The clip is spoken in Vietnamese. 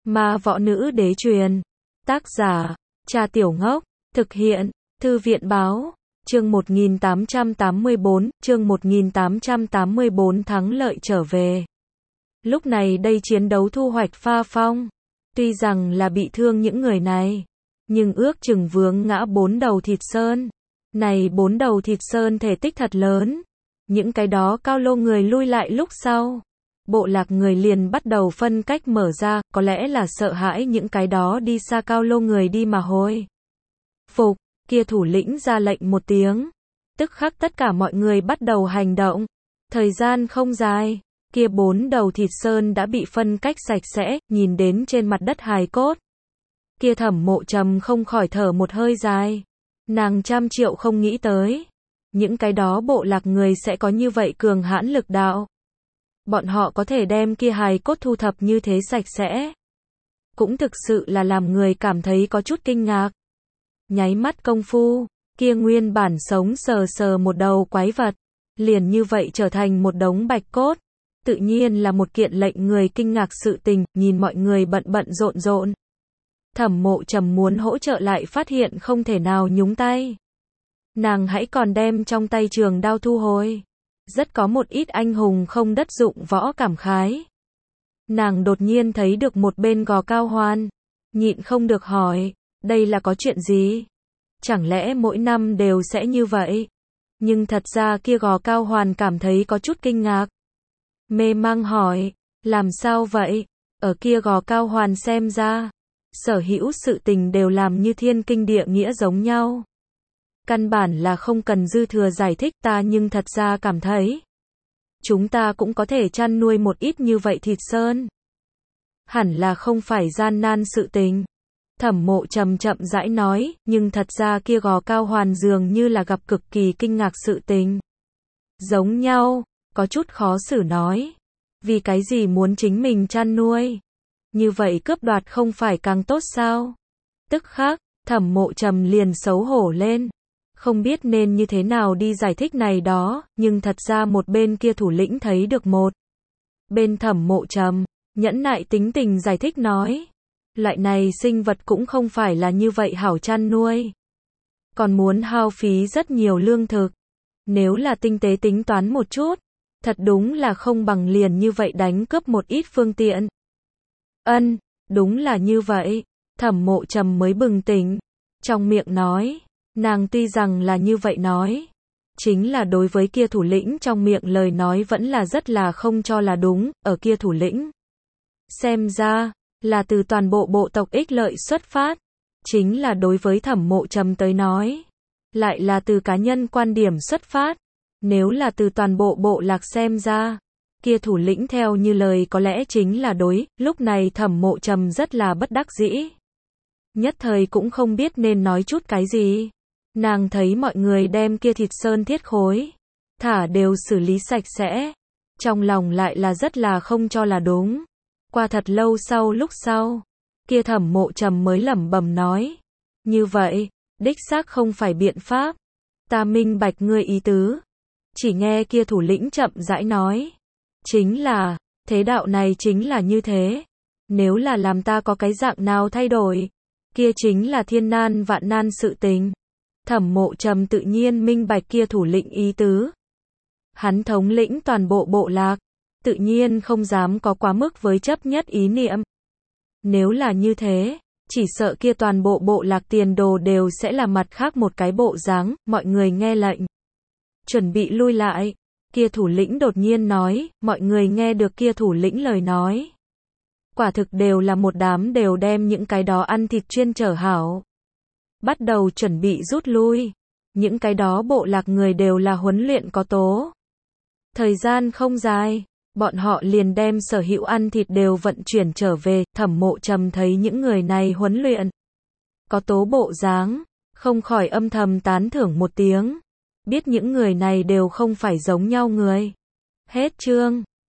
Ma Võ Nữ Đế Truyền. Tác giả, Cha Tiểu Ngốc. Thực hiện, Thư viện Báo. Chương 1884 thắng lợi trở về. Lúc này đây chiến đấu thu hoạch pha phong. Tuy rằng là bị thương những người này, nhưng ước chừng vướng ngã 4 đầu thịt sơn. Này 4 đầu thịt sơn thể tích thật lớn. Những cái đó cao lô người lui lại lúc sau. Bộ lạc người liền bắt đầu phân cách mở ra, có lẽ là sợ hãi những cái đó đi xa cao lô người đi mà hồi phục. Kia thủ lĩnh ra lệnh một tiếng. Tức khắc tất cả mọi người bắt đầu hành động. Thời gian không dài, kia 4 đầu thịt sơn đã bị phân cách sạch sẽ, nhìn đến trên mặt đất hài cốt. Kia Thẩm Mộ Trầm không khỏi thở một hơi dài. Nàng trăm triệu không nghĩ tới. Những cái đó bộ lạc người sẽ có như vậy cường hãn lực đạo. Bọn họ có thể đem kia hài cốt thu thập như thế sạch sẽ. Cũng thực sự là làm người cảm thấy có chút kinh ngạc. Nháy mắt công phu, kia nguyên bản sống sờ sờ một đầu quái vật, liền như vậy trở thành một đống bạch cốt. Tự nhiên là một kiện lệnh người kinh ngạc sự tình, nhìn mọi người bận bận rộn rộn. Thẩm Mộ Trầm muốn hỗ trợ lại phát hiện không thể nào nhúng tay. Nàng hãy còn đem trong tay trường đao thu hồi. Rất có một ít anh hùng không đất dụng võ cảm khái. Nàng đột nhiên thấy được một bên Gò Cao Hoan, nhịn không được hỏi, đây là có chuyện gì? Chẳng lẽ mỗi năm đều sẽ như vậy? Nhưng thật ra kia Gò Cao Hoan cảm thấy có chút kinh ngạc. Mê mang hỏi, làm sao vậy? Ở kia Gò Cao Hoan xem ra, sở hữu sự tình đều làm như thiên kinh địa nghĩa giống nhau. Căn bản là không cần dư thừa giải thích, ta nhưng thật ra cảm thấy chúng ta cũng có thể chăn nuôi một ít như vậy thịt sơn. Hẳn là không phải gian nan sự tình. Thẩm Mộ Trầm chậm rãi nói, nhưng thật ra kia Gò Cao Hoan dường như là gặp cực kỳ kinh ngạc sự tình. Giống nhau, có chút khó xử nói. Vì cái gì muốn chính mình chăn nuôi? Như vậy cướp đoạt không phải càng tốt sao? Tức khắc, Thẩm Mộ Trầm liền xấu hổ lên. Không biết nên như thế nào đi giải thích này đó, nhưng thật ra một bên kia thủ lĩnh thấy được một. Bên Thẩm Mộ Trầm, nhẫn nại tính tình giải thích nói. Loại này sinh vật cũng không phải là như vậy hảo chăn nuôi. Còn muốn hao phí rất nhiều lương thực. Nếu là tinh tế tính toán một chút, thật đúng là không bằng liền như vậy đánh cướp một ít phương tiện. Đúng là như vậy. Thẩm Mộ Trầm mới bừng tỉnh. Trong miệng nói, nàng tuy rằng là như vậy nói, chính là đối với kia thủ lĩnh trong miệng lời nói vẫn là rất là không cho là đúng, ở kia thủ lĩnh. Xem ra, là từ toàn bộ bộ tộc ích lợi xuất phát, chính là đối với Thẩm Mộ Trầm tới nói, lại là từ cá nhân quan điểm xuất phát. Nếu là từ toàn bộ bộ lạc xem ra, kia thủ lĩnh theo như lời có lẽ chính là đối, lúc này Thẩm Mộ Trầm rất là bất đắc dĩ. Nhất thời cũng không biết nên nói chút cái gì. Nàng thấy mọi người đem kia thịt sơn thiết khối, thả đều xử lý sạch sẽ. Trong lòng lại là rất là không cho là đúng. Qua thật lâu sau lúc sau, kia Thẩm Mộ Trầm mới lẩm bẩm nói. Như vậy, đích xác không phải biện pháp. Ta minh bạch ngươi ý tứ. Chỉ nghe kia thủ lĩnh chậm rãi nói. Chính là, thế đạo này chính là như thế. Nếu là làm ta có cái dạng nào thay đổi, kia chính là thiên nan vạn nan sự tình. Thẩm Mộ Trầm tự nhiên minh bạch kia thủ lĩnh ý tứ. Hắn thống lĩnh toàn bộ bộ lạc, tự nhiên không dám có quá mức với chấp nhất ý niệm. Nếu là như thế, chỉ sợ kia toàn bộ bộ lạc tiền đồ đều sẽ là mặt khác một cái bộ dáng. Mọi người nghe lệnh, chuẩn bị lui lại. Kia thủ lĩnh đột nhiên nói, mọi người nghe được kia thủ lĩnh lời nói. Quả thực đều là một đám đều đem những cái đó ăn thịt chuyên trở hảo. Bắt đầu chuẩn bị rút lui. Những cái đó bộ lạc người đều là huấn luyện có tố. Thời gian không dài, bọn họ liền đem sở hữu ăn thịt đều vận chuyển trở về. Thẩm Mộ Trầm thấy những người này huấn luyện có tố bộ dáng, không khỏi âm thầm tán thưởng một tiếng. Biết những người này đều không phải giống nhau người. Hết chương.